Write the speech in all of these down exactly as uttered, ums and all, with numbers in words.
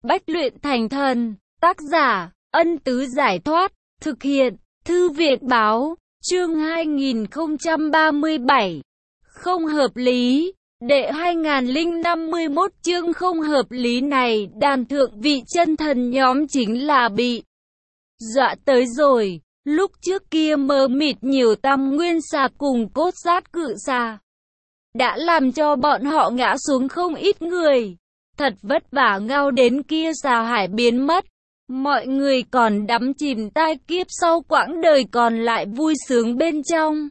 Bách luyện thành thần. Tác giả, Ân Tứ Giải Thoát. Thực hiện, Thư viện Báo. Chương hai nghìn không trăm ba mươi bảy. Không hợp lý. Đệ hai nghìn không trăm năm mươi mốt chương không hợp lý này, đàn thượng vị chân thần nhóm chính là bị dọa tới rồi. Lúc trước kia mờ mịt nhiều tam nguyên xà cùng cốt sát cự xà đã làm cho bọn họ ngã xuống không ít người. Thật vất vả ngao đến kia xà hải biến mất. Mọi người còn đắm chìm tai kiếp sau quãng đời còn lại vui sướng bên trong.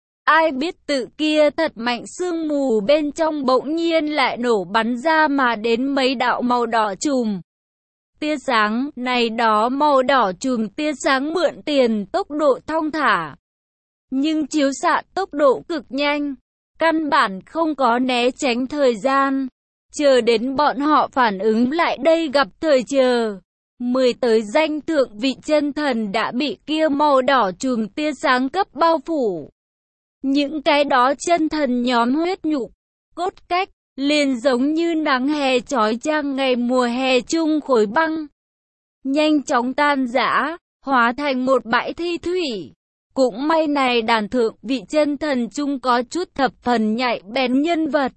Ai biết tự kia thật mạnh sương mù bên trong bỗng nhiên lại nổ bắn ra mà đến mấy đạo màu đỏ chùm tia sáng. Này đó màu đỏ chùm tia sáng mượn tiền tốc độ thong thả, nhưng chiếu xạ tốc độ cực nhanh, căn bản không có né tránh thời gian. Chờ đến bọn họ phản ứng lại đây gặp thời chờ, mười tới danh thượng vị chân thần đã bị kia màu đỏ chùm tia sáng cấp bao phủ. Những cái đó chân thần nhóm huyết nhục, cốt cách, liền giống như nắng hè chói chang ngày mùa hè chung khối băng, nhanh chóng tan rã, hóa thành một bãi thi thủy. Cũng may này đàn thượng vị chân thần chung có chút thập phần nhạy bén nhân vật.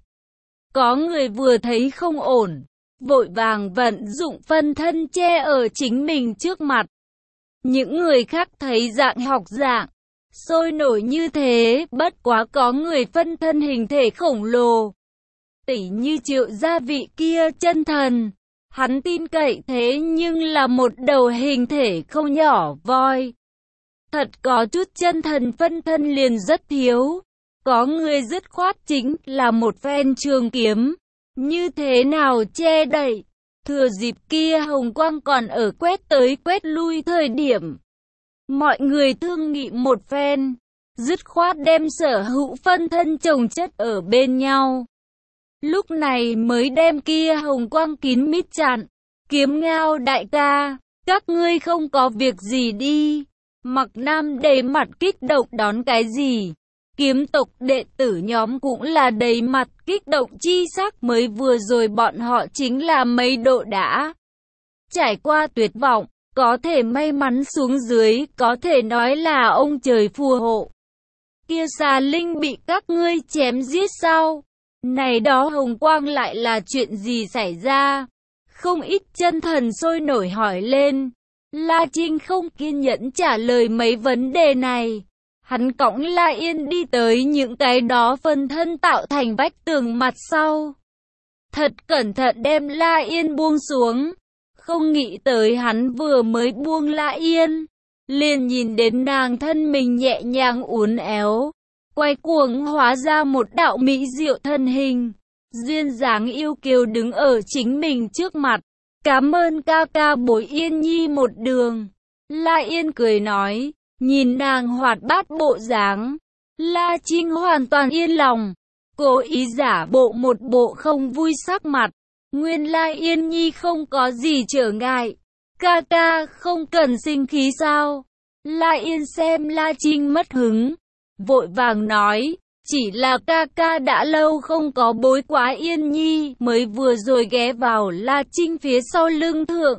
Có người vừa thấy không ổn, vội vàng vận dụng phân thân che ở chính mình trước mặt. Những người khác thấy dạng học dạng sôi nổi như thế, bất quá có người phân thân hình thể khổng lồ, tỉ như Triệu gia vị kia chân thần, hắn tin cậy thế nhưng là một đầu hình thể không nhỏ voi. Thật có chút chân thần phân thân liền rất thiếu. Có người dứt khoát chính là một phen trường kiếm, như thế nào che đậy. Thừa dịp kia hồng quang còn ở quét tới quét lui thời điểm, mọi người thương nghị một phen, dứt khoát đem sở hữu phân thân chồng chất ở bên nhau. Lúc này mới đem kia hồng quang kín mít chặn. Kiếm Ngao đại ca, các ngươi không có việc gì đi. Mặc Nam đầy mặt kích động đón cái gì? Kiếm tộc đệ tử nhóm cũng là đầy mặt kích động chi sắc, mới vừa rồi bọn họ chính là mấy độ đã trải qua tuyệt vọng, có thể may mắn xuống dưới, có thể nói là ông trời phù hộ. Kia xà linh bị các ngươi chém giết sao? Này đó hồng quang lại là chuyện gì xảy ra? Không ít chân thần sôi nổi hỏi lên. La Trinh không kiên nhẫn trả lời mấy vấn đề này. Hắn cõng La Yên đi tới những cái đó phân thân tạo thành vách tường mặt sau. Thật cẩn thận đem La Yên buông xuống. Không nghĩ tới hắn vừa mới buông La Yên, liền nhìn đến nàng thân mình nhẹ nhàng uốn éo, quay cuồng hóa ra một đạo mỹ diệu thân hình, duyên dáng yêu kiều đứng ở chính mình trước mặt. Cảm ơn ca ca bối Yên Nhi một đường. La Yên cười nói, nhìn nàng hoạt bát bộ dáng, La Trinh hoàn toàn yên lòng, cố ý giả bộ một bộ không vui sắc mặt. Nguyên La Yên Nhi không có gì trở ngại, ca ca không cần sinh khí sao? La Yên xem La Trinh mất hứng, vội vàng nói, chỉ là ca ca đã lâu không có bối quá Yên Nhi, mới vừa rồi ghé vào La Trinh phía sau lưng thượng.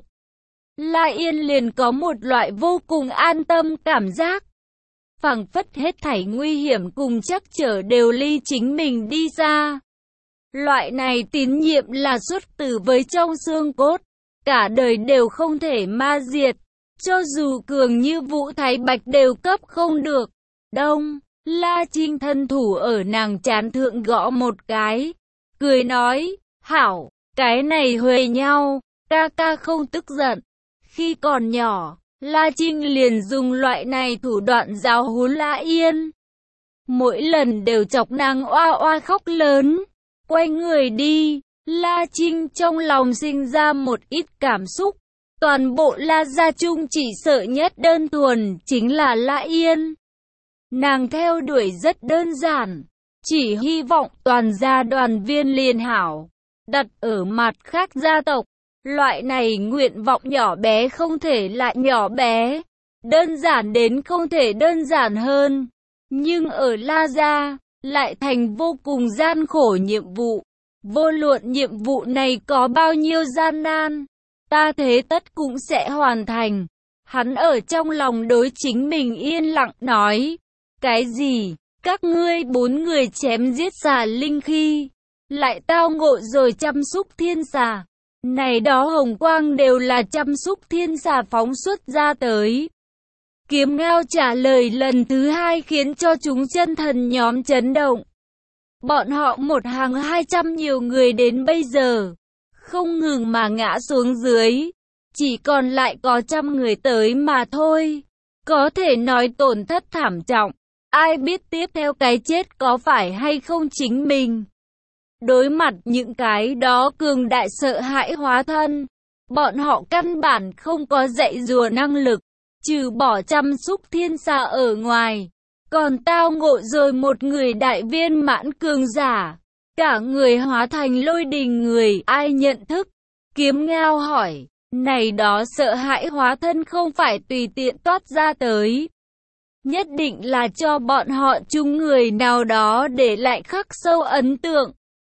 La Yên liền có một loại vô cùng an tâm cảm giác, phảng phất hết thảy nguy hiểm cùng chắc trở đều ly chính mình đi ra. Loại này tín nhiệm là xuất từ với trong xương cốt, cả đời đều không thể ma diệt, cho dù cường như Vũ Thái Bạch đều cấp không được. Đông, La Trinh thân thủ ở nàng trán thượng gõ một cái, cười nói, hảo, cái này huề nhau, ca ca không tức giận. Khi còn nhỏ, La Trinh liền dùng loại này thủ đoạn giáo huấn La Yên. Mỗi lần đều chọc nàng oa oa khóc lớn. Quay người đi, La Trinh trong lòng sinh ra một ít cảm xúc. Toàn bộ La gia chung chỉ sợ nhất đơn thuần chính là La Yên. Nàng theo đuổi rất đơn giản, chỉ hy vọng toàn gia đoàn viên liền hảo. Đặt ở mặt khác gia tộc, loại này nguyện vọng nhỏ bé không thể lại nhỏ bé, đơn giản đến không thể đơn giản hơn. Nhưng ở La gia, lại thành vô cùng gian khổ nhiệm vụ. Vô luận nhiệm vụ này có bao nhiêu gian nan, ta thế tất cũng sẽ hoàn thành. Hắn ở trong lòng đối chính mình yên lặng nói, cái gì? Các ngươi bốn người chém giết xà linh khi lại tao ngộ rồi chăm xúc thiên xà. Này đó hồng quang đều là chăm xúc thiên xà phóng xuất ra tới. Kiếm Ngao trả lời lần thứ hai khiến cho chúng chân thần nhóm chấn động. Bọn họ một hàng hai trăm nhiều người đến bây giờ, không ngừng mà ngã xuống dưới. Chỉ còn lại có trăm người tới mà thôi. Có thể nói tổn thất thảm trọng. Ai biết tiếp theo cái chết có phải hay không chính mình. Đối mặt những cái đó cường đại sợ hãi hóa thân, bọn họ căn bản không có dạy dùa năng lực, trừ bỏ chăm xúc thiên xà ở ngoài. Còn tao ngộ rồi một người đại viên mãn cường giả, cả người hóa thành lôi đình người, ai nhận thức? Kiếm Ngao hỏi, này đó sợ hãi hóa thân không phải tùy tiện toát ra tới. Nhất định là cho bọn họ chung người nào đó để lại khắc sâu ấn tượng,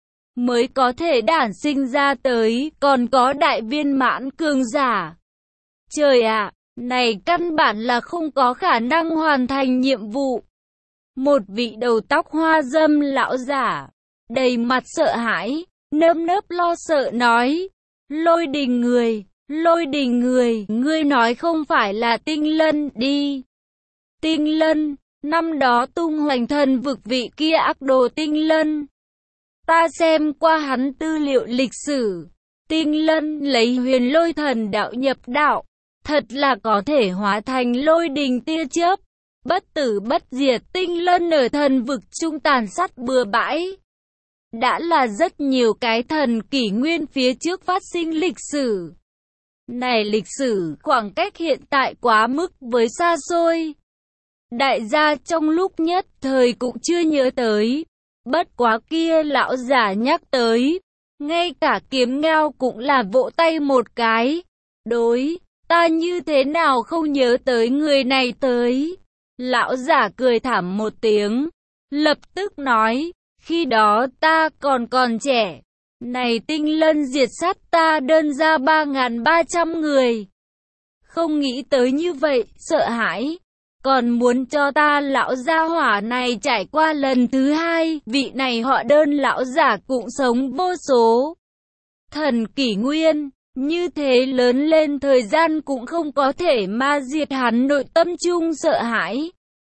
mới có thể đản sinh ra tới, còn có đại viên mãn cường giả. Trời ạ, này căn bản là không có khả năng hoàn thành nhiệm vụ. Một vị đầu tóc hoa râm lão giả, đầy mặt sợ hãi, nơm nớp lo sợ nói, lôi đình người, lôi đình người, ngươi nói không phải là Tinh Lân đi. Tinh Lân, năm đó tung hoành thần vực vị kia ác đồ Tinh Lân. Ta xem qua hắn tư liệu lịch sử, Tinh Lân lấy huyền lôi thần đạo nhập đạo, thật là có thể hóa thành lôi đình tia chớp, bất tử bất diệt. Tinh Lân ở thần vực trung tàn sát bừa bãi, đã là rất nhiều cái thần kỷ nguyên phía trước phát sinh lịch sử. Này lịch sử khoảng cách hiện tại quá mức với xa xôi, đại gia trong lúc nhất thời cũng chưa nhớ tới. Bất quá kia lão giả nhắc tới, ngay cả Kiếm Ngao cũng là vỗ tay một cái. Đối, ta như thế nào không nhớ tới người này tới. Lão giả cười thảm một tiếng, lập tức nói, khi đó ta còn còn trẻ. Này Tinh Lân diệt sát ta đơn ra ba nghìn ba trăm người. Không nghĩ tới như vậy, sợ hãi. Còn muốn cho ta lão gia hỏa này trải qua lần thứ hai, vị này họ đơn lão giả cũng sống vô số thần kỷ nguyên, như thế lớn lên thời gian cũng không có thể ma diệt hắn nội tâm chung sợ hãi.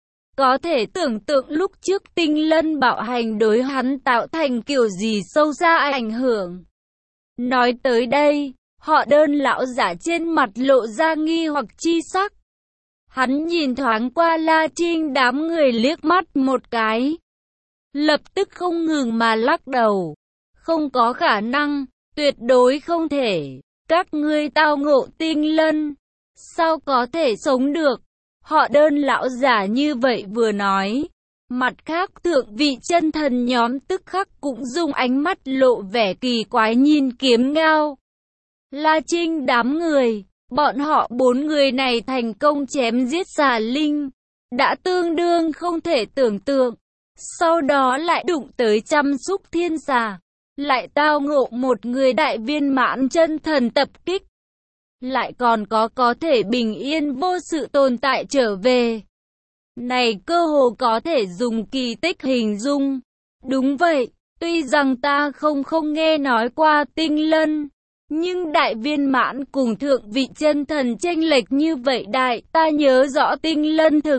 Có thể tưởng tượng lúc trước Tinh Lân bạo hành đối hắn tạo thành kiểu gì sâu xa ảnh hưởng. Nói tới đây, họ đơn lão giả trên mặt lộ ra nghi hoặc chi sắc. Hắn nhìn thoáng qua La Trinh đám người liếc mắt một cái, lập tức không ngừng mà lắc đầu. Không có khả năng, tuyệt đối không thể. Các ngươi tao ngộ Tinh Lân, sao có thể sống được? Họ đơn lão giả như vậy vừa nói. Mặt khác thượng vị chân thần nhóm tức khắc cũng dùng ánh mắt lộ vẻ kỳ quái nhìn Kiếm Ngao, La Trinh đám người. Bọn họ bốn người này thành công chém giết xà linh, đã tương đương không thể tưởng tượng. Sau đó lại đụng tới chăm xúc thiên xà, lại tao ngộ một người đại viên mãn chân thần tập kích, lại còn có có thể bình yên vô sự tồn tại trở về. Này cơ hồ có thể dùng kỳ tích hình dung. Đúng vậy, tuy rằng ta không không nghe nói qua Tinh Lân, nhưng đại viên mãn cùng thượng vị chân thần chênh lệch như vậy đại, ta nhớ rõ Tinh Lân thực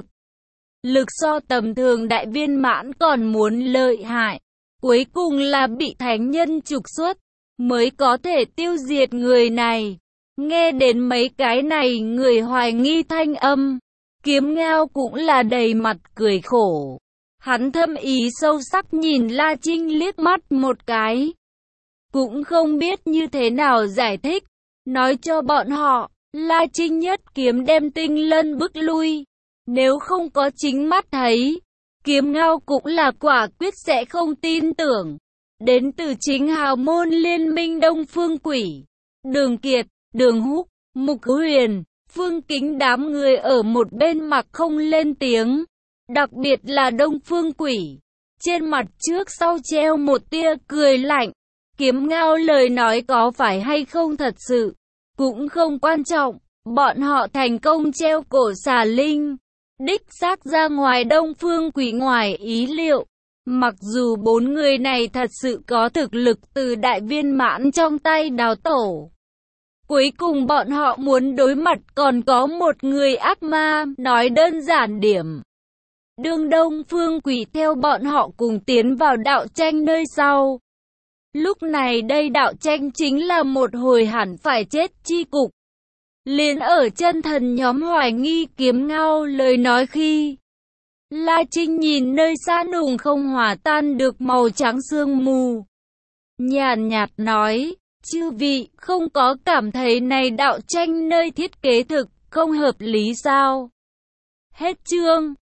lực so tầm thường đại viên mãn còn muốn lợi hại. Cuối cùng là bị thánh nhân trục xuất, mới có thể tiêu diệt người này. Nghe đến mấy cái này người hoài nghi thanh âm, Kiếm Ngao cũng là đầy mặt cười khổ. Hắn thâm ý sâu sắc nhìn La Trinh liếc mắt một cái, cũng không biết như thế nào giải thích, nói cho bọn họ, La Trinh nhất kiếm đem Tinh Lân bức lui. Nếu không có chính mắt thấy, Kiếm Ngao cũng là quả quyết sẽ không tin tưởng. Đến từ chính hào môn liên minh Đông Phương Quỷ, Đường Kiệt, Đường Húc, Mục Huyền, Phương Kính đám người ở một bên mặc không lên tiếng. Đặc biệt là Đông Phương Quỷ, trên mặt trước sau treo một tia cười lạnh. Kiếm Ngao lời nói có phải hay không thật sự, cũng không quan trọng, bọn họ thành công treo cổ xà linh. Đích xác ra ngoài Đông Phương Quỷ ngoài ý liệu. Mặc dù bốn người này thật sự có thực lực từ đại viên mãn trong tay đào tổ. Cuối cùng bọn họ muốn đối mặt còn có một người ác ma, nói đơn giản điểm. Đương Đông Phương Quỷ theo bọn họ cùng tiến vào đạo tranh nơi sau. Lúc này đây đạo tranh chính là một hồi hẳn phải chết chi cục. Liền ở chân thần nhóm hoài nghi kiếm ngao lời nói khi La Trinh nhìn nơi xa nùng không hòa tan được màu trắng sương mù. Nhàn nhạt nói, chư vị không có cảm thấy này đạo tranh nơi thiết kế thực không hợp lý sao? Hết chương.